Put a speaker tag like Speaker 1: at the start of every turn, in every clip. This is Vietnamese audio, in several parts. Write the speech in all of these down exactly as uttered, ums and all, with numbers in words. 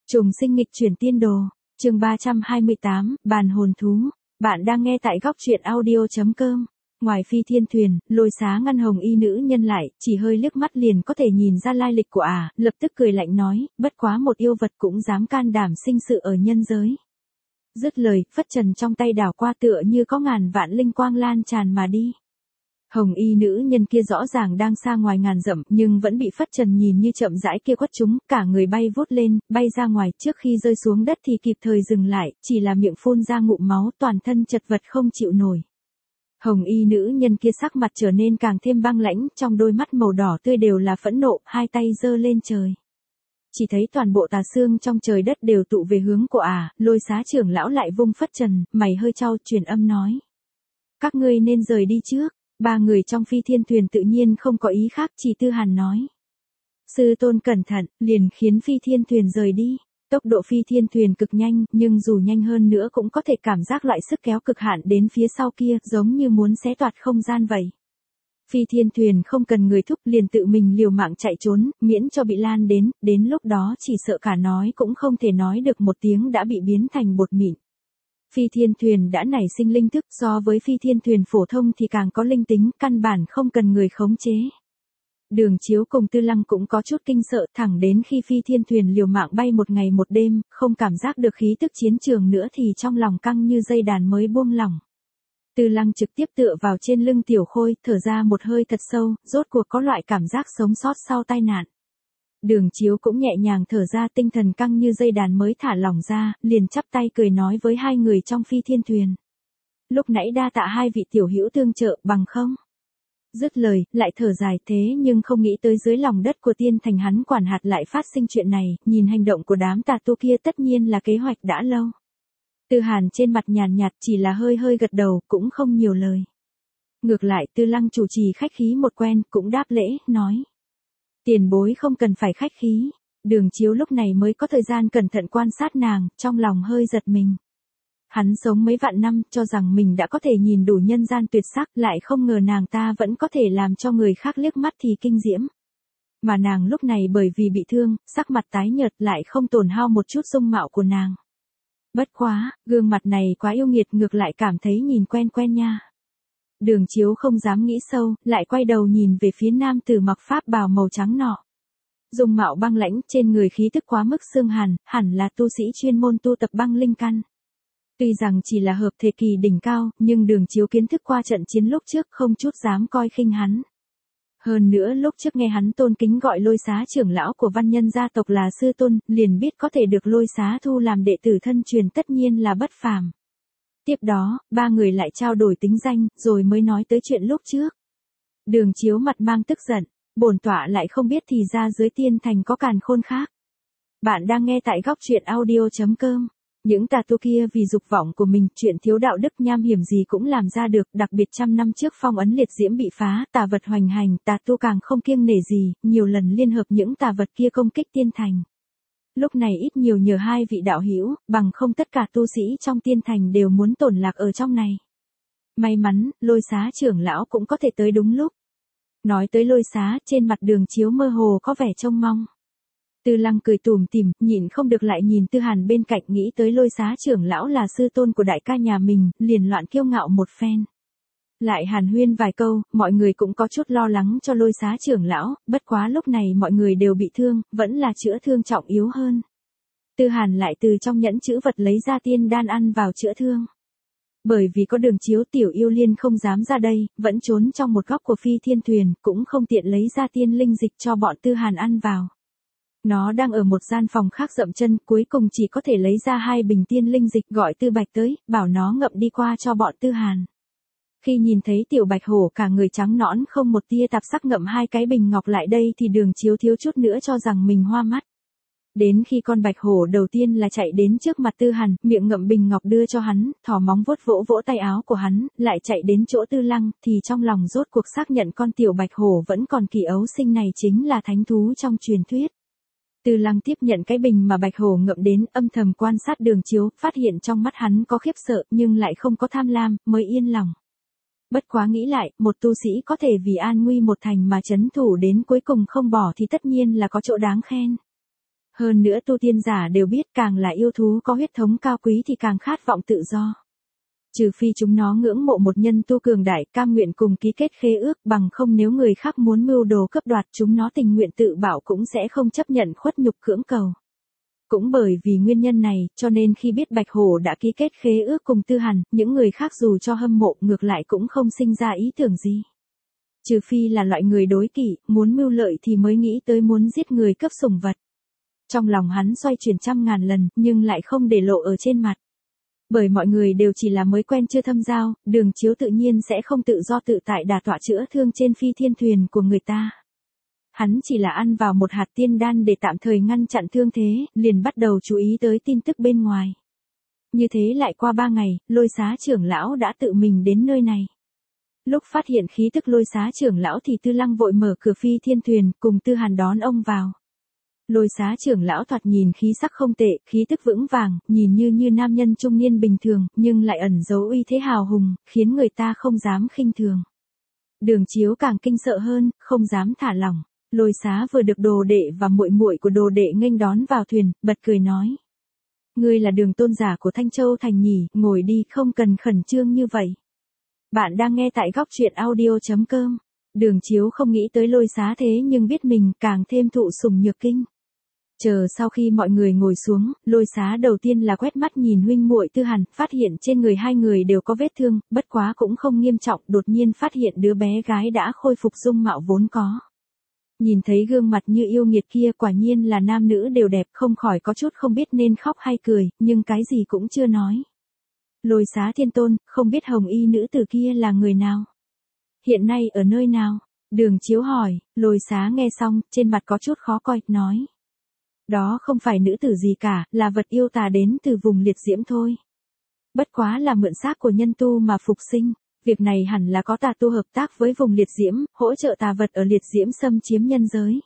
Speaker 1: Trùng sinh nghịch chuyển tiên đồ, chương ba trăm hai mươi tám, bàn hồn thú. Bạn đang nghe tại góc truyện audio.com. Ngoài Phi Thiên Thuyền, Lôi Xá ngăn Hồng Y nữ nhân lại, chỉ hơi liếc mắt liền có thể nhìn ra lai lịch của ả, à, lập tức cười lạnh nói, bất quá một yêu vật cũng dám can đảm sinh sự ở nhân giới. Dứt lời, phất trần trong tay đảo qua tựa như có ngàn vạn linh quang lan tràn mà đi. Hồng Y nữ nhân kia rõ ràng đang xa ngoài ngàn dặm nhưng vẫn bị phất trần nhìn như chậm rãi kia quất chúng, cả người bay vút lên, bay ra ngoài, trước khi rơi xuống đất thì kịp thời dừng lại, chỉ là miệng phun ra ngụm máu, toàn thân chật vật không chịu nổi. Hồng Y nữ nhân kia sắc mặt trở nên càng thêm băng lãnh, trong đôi mắt màu đỏ tươi đều là phẫn nộ, hai tay giơ lên trời. Chỉ thấy toàn bộ tà xương trong trời đất đều tụ về hướng của ả, à, Lôi Xá trưởng lão lại vung phất trần, mày hơi chau, truyền âm nói. Các ngươi nên rời đi trước. Ba người trong Phi Thiên Thuyền tự nhiên không có ý khác, chỉ Tư Hàn nói. Sư tôn cẩn thận, liền khiến Phi Thiên Thuyền rời đi. Tốc độ Phi Thiên Thuyền cực nhanh, nhưng dù nhanh hơn nữa cũng có thể cảm giác loại sức kéo cực hạn đến phía sau kia, giống như muốn xé toạc không gian vậy. Phi Thiên Thuyền không cần người thúc, liền tự mình liều mạng chạy trốn, miễn cho bị lan đến, đến lúc đó chỉ sợ cả nói cũng không thể nói được một tiếng đã bị biến thành bột mịn. Phi Thiên Thuyền đã nảy sinh linh thức, so với Phi Thiên Thuyền phổ thông thì càng có linh tính, căn bản không cần người khống chế. Đường Chiếu cùng Tư Lăng cũng có chút kinh sợ, thẳng đến khi Phi Thiên Thuyền liều mạng bay một ngày một đêm, không cảm giác được khí tức chiến trường nữa thì trong lòng căng như dây đàn mới buông lỏng. Tư Lăng trực tiếp tựa vào trên lưng Tiểu Khôi, thở ra một hơi thật sâu, rốt cuộc có loại cảm giác sống sót sau tai nạn. Đường Chiếu cũng nhẹ nhàng thở ra, tinh thần căng như dây đàn mới thả lỏng ra, liền chắp tay cười nói với hai người trong Phi Thiên Thuyền. Lúc nãy đa tạ hai vị tiểu hữu tương trợ, bằng không? Dứt lời, lại thở dài, thế nhưng không nghĩ tới dưới lòng đất của tiên thành hắn quản hạt lại phát sinh chuyện này, nhìn hành động của đám tà tu kia tất nhiên là kế hoạch đã lâu. Tư Hàn trên mặt nhàn nhạt chỉ là hơi hơi gật đầu, cũng không nhiều lời. Ngược lại Tư Lăng chủ trì khách khí một quen, cũng đáp lễ, nói. Tiền bối không cần phải khách khí. Đường Chiếu lúc này mới có thời gian cẩn thận quan sát nàng, trong lòng hơi giật mình. Hắn sống mấy vạn năm, cho rằng mình đã có thể nhìn đủ nhân gian tuyệt sắc, lại không ngờ nàng ta vẫn có thể làm cho người khác liếc mắt thì kinh diễm. Mà nàng lúc này bởi vì bị thương, sắc mặt tái nhợt lại không tổn hao một chút dung mạo của nàng. Bất quá, gương mặt này quá yêu nghiệt, ngược lại cảm thấy nhìn quen quen nha. Đường Chiếu không dám nghĩ sâu, lại quay đầu nhìn về phía nam tử mặc pháp bào màu trắng nọ. Dung mạo băng lãnh, trên người khí tức quá mức xương hàn, hẳn là tu sĩ chuyên môn tu tập băng linh căn. Tuy rằng chỉ là hợp thể kỳ đỉnh cao, nhưng Đường Chiếu kiến thức qua trận chiến lúc trước không chút dám coi khinh hắn. Hơn nữa lúc trước nghe hắn tôn kính gọi Lôi Xá trưởng lão của văn nhân gia tộc là sư tôn, liền biết có thể được Lôi Xá thu làm đệ tử thân truyền tất nhiên là bất phàm. Tiếp đó, ba người lại trao đổi tính danh, rồi mới nói tới chuyện lúc trước. Đường Chiếu mặt mang tức giận, bổn tọa lại không biết thì ra dưới tiên thành có càn khôn khác. Bạn đang nghe tại góc truyện audio.com. Những tà tu kia vì dục vọng của mình, chuyện thiếu đạo đức nham hiểm gì cũng làm ra được, đặc biệt trăm năm trước phong ấn liệt diễm bị phá, tà vật hoành hành, tà tu càng không kiêng nể gì, nhiều lần liên hợp những tà vật kia công kích tiên thành. Lúc này ít nhiều nhờ hai vị đạo hữu, bằng không tất cả tu sĩ trong tiên thành đều muốn tổn lạc ở trong này. May mắn, Lôi Xá trưởng lão cũng có thể tới đúng lúc. Nói tới Lôi Xá, trên mặt Đường Chiếu mơ hồ có vẻ trông mong. Tư Lăng cười tủm tỉm, nhịn không được lại nhìn Tư Hàn bên cạnh, nghĩ tới Lôi Xá trưởng lão là sư tôn của đại ca nhà mình, liền loạn kiêu ngạo một phen. Lại hàn huyên vài câu, mọi người cũng có chút lo lắng cho Lôi Xá trưởng lão, bất quá lúc này mọi người đều bị thương, vẫn là chữa thương trọng yếu hơn. Tư Hàn lại từ trong nhẫn chữ vật lấy ra tiên đan ăn vào chữa thương. Bởi vì có Đường Chiếu, Tiểu Yêu Liên không dám ra đây, vẫn trốn trong một góc của Phi Thiên Thuyền, cũng không tiện lấy ra tiên linh dịch cho bọn Tư Hàn ăn vào. Nó đang ở một gian phòng khác dậm chân, cuối cùng chỉ có thể lấy ra hai bình tiên linh dịch, gọi Tư Bạch tới, bảo nó ngậm đi qua cho bọn Tư Hàn. Khi nhìn thấy Tiểu Bạch Hổ cả người trắng nõn không một tia tạp sắc ngậm hai cái bình ngọc lại đây thì Đường Chiếu thiếu chút nữa cho rằng mình hoa mắt. Đến khi con Bạch Hổ đầu tiên là chạy đến trước mặt Tư Hàn, miệng ngậm bình ngọc đưa cho hắn, thò móng vuốt vỗ vỗ tay áo của hắn, lại chạy đến chỗ Tư Lăng, thì trong lòng rốt cuộc xác nhận con Tiểu Bạch Hổ vẫn còn kỳ ấu sinh này chính là thánh thú trong truyền thuyết. Tư Lăng tiếp nhận cái bình mà Bạch Hổ ngậm đến, âm thầm quan sát Đường Chiếu, phát hiện trong mắt hắn có khiếp sợ nhưng lại không có tham lam, mới yên lòng. Bất quá nghĩ lại, một tu sĩ có thể vì an nguy một thành mà trấn thủ đến cuối cùng không bỏ thì tất nhiên là có chỗ đáng khen. Hơn nữa tu tiên giả đều biết càng là yêu thú có huyết thống cao quý thì càng khát vọng tự do. Trừ phi chúng nó ngưỡng mộ một nhân tu cường đại cam nguyện cùng ký kết khế ước, bằng không nếu người khác muốn mưu đồ cướp đoạt chúng nó tình nguyện tự bảo cũng sẽ không chấp nhận khuất nhục cưỡng cầu. Cũng bởi vì nguyên nhân này, cho nên khi biết Bạch Hổ đã ký kết khế ước cùng Tư Hàn, những người khác dù cho hâm mộ ngược lại cũng không sinh ra ý tưởng gì. Trừ phi là loại người đối kỷ, muốn mưu lợi thì mới nghĩ tới muốn giết người cướp sủng vật. Trong lòng hắn xoay chuyển trăm ngàn lần, nhưng lại không để lộ ở trên mặt. Bởi mọi người đều chỉ là mới quen chưa thâm giao, Đường Chiếu tự nhiên sẽ không tự do tự tại đả tọa chữa thương trên phi thiên thuyền của người ta. Hắn chỉ là ăn vào một hạt tiên đan để tạm thời ngăn chặn thương thế, liền bắt đầu chú ý tới tin tức bên ngoài. Như thế lại qua ba ngày, Lôi Xá trưởng lão đã tự mình đến nơi này. Lúc phát hiện khí tức Lôi Xá trưởng lão thì Tư Lăng vội mở cửa phi thiên thuyền cùng Tư Hàn đón ông vào. Lôi Xá trưởng lão thoạt nhìn khí sắc không tệ, khí tức vững vàng, nhìn như như nam nhân trung niên bình thường, nhưng lại ẩn giấu uy thế hào hùng, khiến người ta không dám khinh thường. Đường Chiếu càng kinh sợ hơn, không dám thả lỏng. Lôi Xá vừa được đồ đệ và muội muội của đồ đệ nghênh đón vào thuyền, bật cười nói: "Ngươi là Đường tôn giả của Thanh Châu thành nhỉ, ngồi đi, không cần khẩn trương như vậy." Bạn đang nghe tại góc truyện audio chấm com. Đường Chiếu không nghĩ tới Lôi Xá thế nhưng biết mình càng thêm thụ sủng nhược kinh. Chờ sau khi mọi người ngồi xuống, Lôi Xá đầu tiên là quét mắt nhìn huynh muội Tư Hàn, phát hiện trên người hai người đều có vết thương, bất quá cũng không nghiêm trọng, đột nhiên phát hiện đứa bé gái đã khôi phục dung mạo vốn có. Nhìn thấy gương mặt như yêu nghiệt kia quả nhiên là nam nữ đều đẹp, không khỏi có chút không biết nên khóc hay cười, nhưng cái gì cũng chưa nói. Lôi Xá thiên tôn, không biết hồng y nữ tử kia là người nào? Hiện nay ở nơi nào? Đường Chiếu hỏi. Lôi Xá nghe xong, trên mặt có chút khó coi, nói: "Đó không phải nữ tử gì cả, là vật yêu tà đến từ vùng liệt diễm thôi. Bất quá là mượn xác của nhân tu mà phục sinh. Việc này hẳn là có tà tu hợp tác với vùng liệt diễm, hỗ trợ tà vật ở liệt diễm xâm chiếm nhân giới.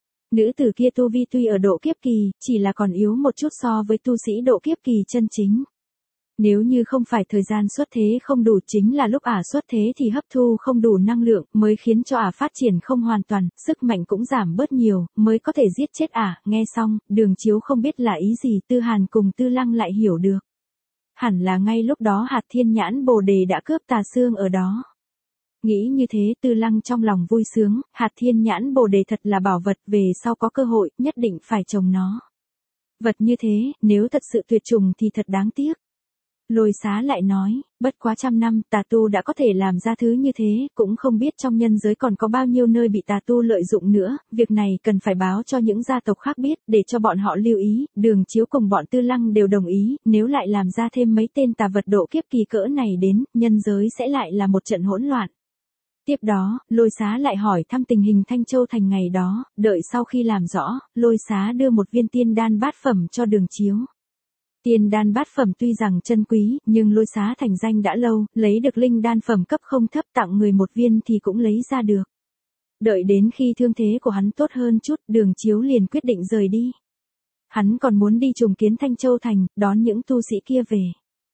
Speaker 1: Nữ tử kia tu vi tuy ở độ kiếp kỳ, chỉ là còn yếu một chút so với tu sĩ độ kiếp kỳ chân chính. Nếu như không phải thời gian xuất thế không đủ, chính là lúc ả xuất thế thì hấp thu không đủ năng lượng, mới khiến cho ả phát triển không hoàn toàn, sức mạnh cũng giảm bớt nhiều, mới có thể giết chết ả." Nghe xong, Đường Chiếu không biết là ý gì, Tư Hàn cùng Tư Lăng lại hiểu được. Hẳn là ngay lúc đó hạt thiên nhãn bồ đề đã cướp tà xương ở đó. Nghĩ như thế, Tư Lăng trong lòng vui sướng, hạt thiên nhãn bồ đề thật là bảo vật, về sau có cơ hội, nhất định phải trồng nó. Vật như thế, nếu thật sự tuyệt chủng thì thật đáng tiếc. Lôi Xá lại nói: "Bất quá trăm năm, tà tu đã có thể làm ra thứ như thế, cũng không biết trong nhân giới còn có bao nhiêu nơi bị tà tu lợi dụng nữa, việc này cần phải báo cho những gia tộc khác biết, để cho bọn họ lưu ý." Đường Chiếu cùng bọn Tư Lăng đều đồng ý, nếu lại làm ra thêm mấy tên tà vật độ kiếp kỳ cỡ này đến, nhân giới sẽ lại là một trận hỗn loạn. Tiếp đó, Lôi Xá lại hỏi thăm tình hình Thanh Châu thành ngày đó, đợi sau khi làm rõ, Lôi Xá đưa một viên tiên đan bát phẩm cho Đường Chiếu. Tiên đan bát phẩm tuy rằng chân quý, nhưng Lôi Xá thành danh đã lâu, lấy được linh đan phẩm cấp không thấp tặng người một viên thì cũng lấy ra được. Đợi đến khi thương thế của hắn tốt hơn chút, Đường Chiếu liền quyết định rời đi. Hắn còn muốn đi trùng kiến Thanh Châu thành, đón những tu sĩ kia về.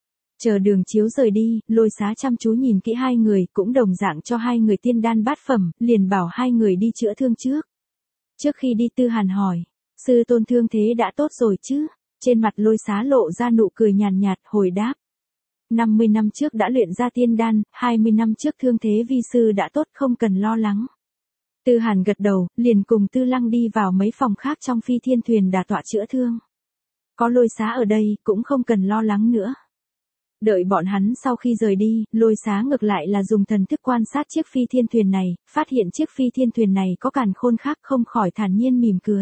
Speaker 1: Chờ Đường Chiếu rời đi, Lôi Xá chăm chú nhìn kỹ hai người, cũng đồng dạng cho hai người tiên đan bát phẩm, liền bảo hai người đi chữa thương trước. Trước khi đi, Tư Hàn hỏi: "Sư tôn thương thế đã tốt rồi chứ?" Trên mặt Lôi Xá lộ ra nụ cười nhàn nhạt, hồi đáp: năm mươi năm trước đã luyện ra tiên đan, hai mươi năm trước thương thế vi sư đã tốt, không cần lo lắng. Tư Hàn gật đầu, liền cùng Tư Lăng đi vào mấy phòng khác trong phi thiên thuyền đả tọa chữa thương. Có Lôi Xá ở đây, cũng không cần lo lắng nữa. Đợi bọn hắn sau khi rời đi, Lôi Xá ngược lại là dùng thần thức quan sát chiếc phi thiên thuyền này, phát hiện chiếc phi thiên thuyền này có càn khôn khác, không khỏi thản nhiên mỉm cười.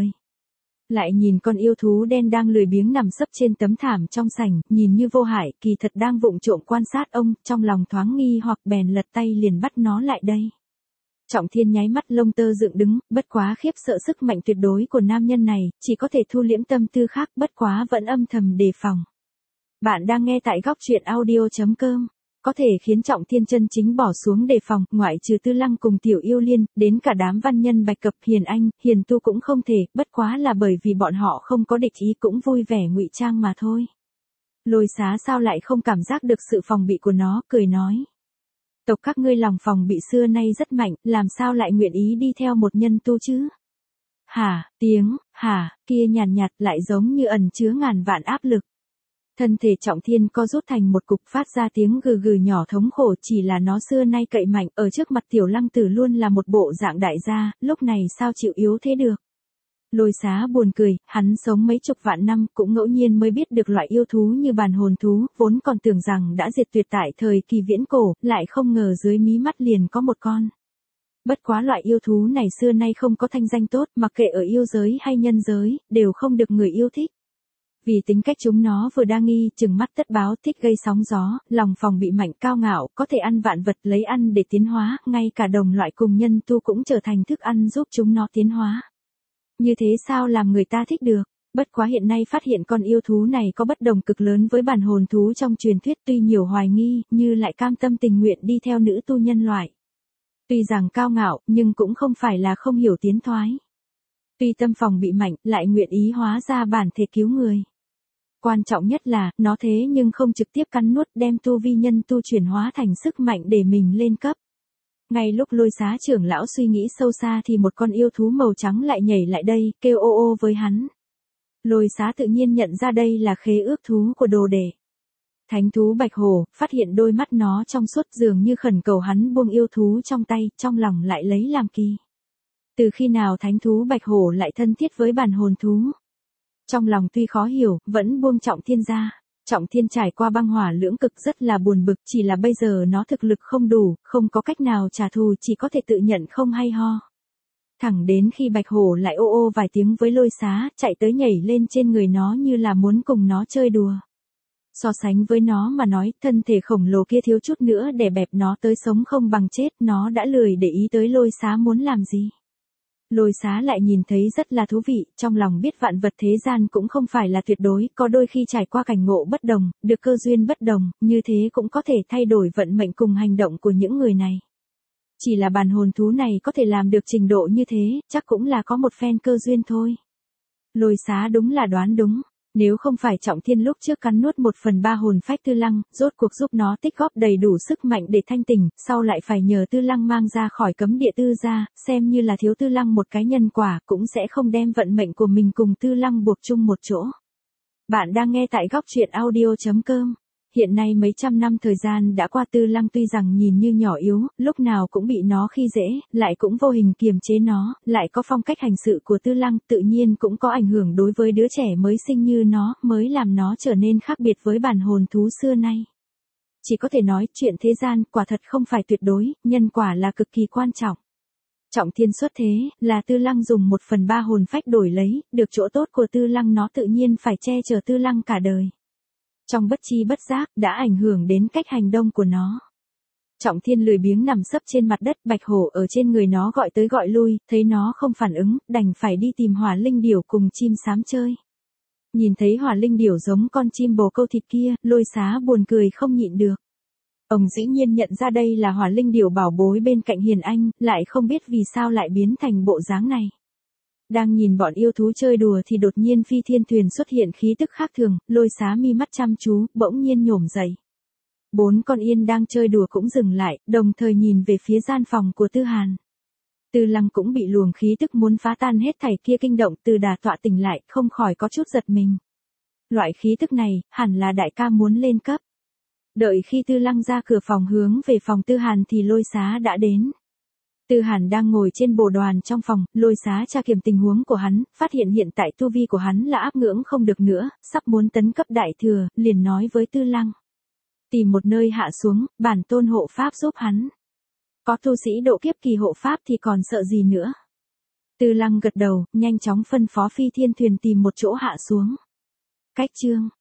Speaker 1: Lại nhìn con yêu thú đen đang lười biếng nằm sấp trên tấm thảm trong sảnh, nhìn như vô hại, kỳ thật đang vụng trộm quan sát ông, trong lòng thoáng nghi hoặc bèn lật tay liền bắt nó lại đây. Trọng Thiên nháy mắt lông tơ dựng đứng, bất quá khiếp sợ sức mạnh tuyệt đối của nam nhân này, chỉ có thể thu liễm tâm tư khác, bất quá vẫn âm thầm đề phòng. Bạn đang nghe tại góc truyện audio chấm com. Có thể khiến Trọng Thiên chân chính bỏ xuống đề phòng, ngoại trừ Tư Lăng cùng Tiểu Yêu Liên, đến cả đám văn nhân Bạch Cập, Hiền Anh, Hiền Tu cũng không thể, bất quá là bởi vì bọn họ không có địch ý, cũng vui vẻ ngụy trang mà thôi. Lôi Xá sao lại không cảm giác được sự phòng bị của nó, cười nói: "Tộc các ngươi lòng phòng bị xưa nay rất mạnh, làm sao lại nguyện ý đi theo một nhân tu chứ?" hả, tiếng, hả, kia nhàn nhạt, nhạt lại giống như ẩn chứa ngàn vạn áp lực. Thân thể Trọng Thiên co rút thành một cục phát ra tiếng gừ gừ nhỏ thống khổ, chỉ là nó xưa nay cậy mạnh, ở trước mặt Tiểu Lăng Tử luôn là một bộ dạng đại gia, lúc này sao chịu yếu thế được. Lôi Xá buồn cười, hắn sống mấy chục vạn năm cũng ngẫu nhiên mới biết được loại yêu thú như bàn hồn thú, vốn còn tưởng rằng đã diệt tuyệt tại thời kỳ viễn cổ, lại không ngờ dưới mí mắt liền có một con. Bất quá loại yêu thú này xưa nay không có thanh danh tốt, mặc kệ ở yêu giới hay nhân giới, đều không được người yêu thích. Vì tính cách chúng nó vừa đa nghi, chừng mắt tất báo, thích gây sóng gió, lòng phòng bị mạnh, cao ngạo, có thể ăn vạn vật lấy ăn để tiến hóa, ngay cả đồng loại cùng nhân tu cũng trở thành thức ăn giúp chúng nó tiến hóa. Như thế sao làm người ta thích được? Bất quá hiện nay phát hiện con yêu thú này có bất đồng cực lớn với bản hồn thú trong truyền thuyết, tuy nhiều hoài nghi, như lại cam tâm tình nguyện đi theo nữ tu nhân loại. Tuy rằng cao ngạo, nhưng cũng không phải là không hiểu tiến thoái. Tuy tâm phòng bị mạnh, lại nguyện ý hóa ra bản thể cứu người. Quan trọng nhất là, nó thế nhưng không trực tiếp cắn nuốt, đem tu vi nhân tu chuyển hóa thành sức mạnh để mình lên cấp. Ngay lúc Lôi Xá trưởng lão suy nghĩ sâu xa thì một con yêu thú màu trắng lại nhảy lại đây, kêu ô ô với hắn. Lôi Xá tự nhiên nhận ra đây là khế ước thú của đồ đệ. Thánh thú Bạch Hổ, phát hiện đôi mắt nó trong suốt dường như khẩn cầu hắn buông yêu thú trong tay, trong lòng lại lấy làm kỳ. Từ khi nào thánh thú Bạch Hổ lại thân thiết với bản hồn thú? Trong lòng tuy khó hiểu, vẫn buông Trọng Thiên ra. Trọng Thiên trải qua băng hỏa lưỡng cực rất là buồn bực, chỉ là bây giờ nó thực lực không đủ, không có cách nào trả thù, chỉ có thể tự nhận không hay ho. Thẳng đến khi Bạch Hổ lại ô ô vài tiếng với Lôi Xá, chạy tới nhảy lên trên người nó như là muốn cùng nó chơi đùa. So sánh với nó mà nói, thân thể khổng lồ kia thiếu chút nữa để bẹp nó tới sống không bằng chết, nó đã lười để ý tới Lôi Xá muốn làm gì. Lôi Xá lại nhìn thấy rất là thú vị, trong lòng biết vạn vật thế gian cũng không phải là tuyệt đối, có đôi khi trải qua cảnh ngộ bất đồng, được cơ duyên bất đồng, như thế cũng có thể thay đổi vận mệnh cùng hành động của những người này. Chỉ là bản hồn thú này có thể làm được trình độ như thế, chắc cũng là có một phen cơ duyên thôi. Lôi Xá đúng là đoán đúng. Nếu không phải Trọng Thiên lúc trước cắn nuốt một phần ba hồn phách Tư Lăng, rốt cuộc giúp nó tích góp đầy đủ sức mạnh để thanh tỉnh, sau lại phải nhờ Tư Lăng mang ra khỏi cấm địa Tư gia, xem như là thiếu Tư Lăng một cái nhân quả, cũng sẽ không đem vận mệnh của mình cùng Tư Lăng buộc chung một chỗ. Bạn đang nghe tại góc truyện audio chấm com. Hiện nay mấy trăm năm thời gian đã qua, Tư Lăng tuy rằng nhìn như nhỏ yếu, lúc nào cũng bị nó khi dễ, lại cũng vô hình kiềm chế nó, lại có phong cách hành sự của Tư Lăng, tự nhiên cũng có ảnh hưởng đối với đứa trẻ mới sinh như nó, mới làm nó trở nên khác biệt với bản hồn thú xưa nay. Chỉ có thể nói, chuyện thế gian, quả thật không phải tuyệt đối, nhân quả là cực kỳ quan trọng. Trọng Thiên xuất thế, là Tư Lăng dùng một phần ba hồn phách đổi lấy, được chỗ tốt của Tư Lăng nó tự nhiên phải che chở Tư Lăng cả đời. Trong bất chi bất giác, đã ảnh hưởng đến cách hành động của nó. Trọng Thiên lười biếng nằm sấp trên mặt đất, Bạch Hổ ở trên người nó gọi tới gọi lui, thấy nó không phản ứng, đành phải đi tìm Hỏa Linh Điểu cùng chim sám chơi. Nhìn thấy Hỏa Linh Điểu giống con chim bồ câu thịt kia, Lôi Xá buồn cười không nhịn được. Ông dĩ nhiên nhận ra đây là Hỏa Linh Điểu bảo bối bên cạnh Hiền Anh, lại không biết vì sao lại biến thành bộ dáng này. Đang nhìn bọn yêu thú chơi đùa thì đột nhiên Phi Thiên Thuyền xuất hiện khí tức khác thường, Lôi Xá mi mắt chăm chú, bỗng nhiên nhổm dậy. Bốn con yên đang chơi đùa cũng dừng lại, đồng thời nhìn về phía gian phòng của Tư Hàn. Tư Lăng cũng bị luồng khí tức muốn phá tan hết thảy kia kinh động, từ đà tọa tỉnh lại, không khỏi có chút giật mình. Loại khí tức này, hẳn là đại ca muốn lên cấp. Đợi khi Tư Lăng ra cửa phòng hướng về phòng Tư Hàn thì Lôi Xá đã đến. Tư Hàn đang ngồi trên bồ đoàn trong phòng, Lôi Xá tra kiểm tình huống của hắn, phát hiện hiện tại tu vi của hắn là áp ngưỡng không được nữa, sắp muốn tấn cấp đại thừa, liền nói với Tư Lăng. Tìm một nơi hạ xuống, bản tôn hộ pháp giúp hắn. Có tu sĩ độ kiếp kỳ hộ pháp thì còn sợ gì nữa. Tư Lăng gật đầu, nhanh chóng phân phó Phi Thiên Thuyền tìm một chỗ hạ xuống. Cách chương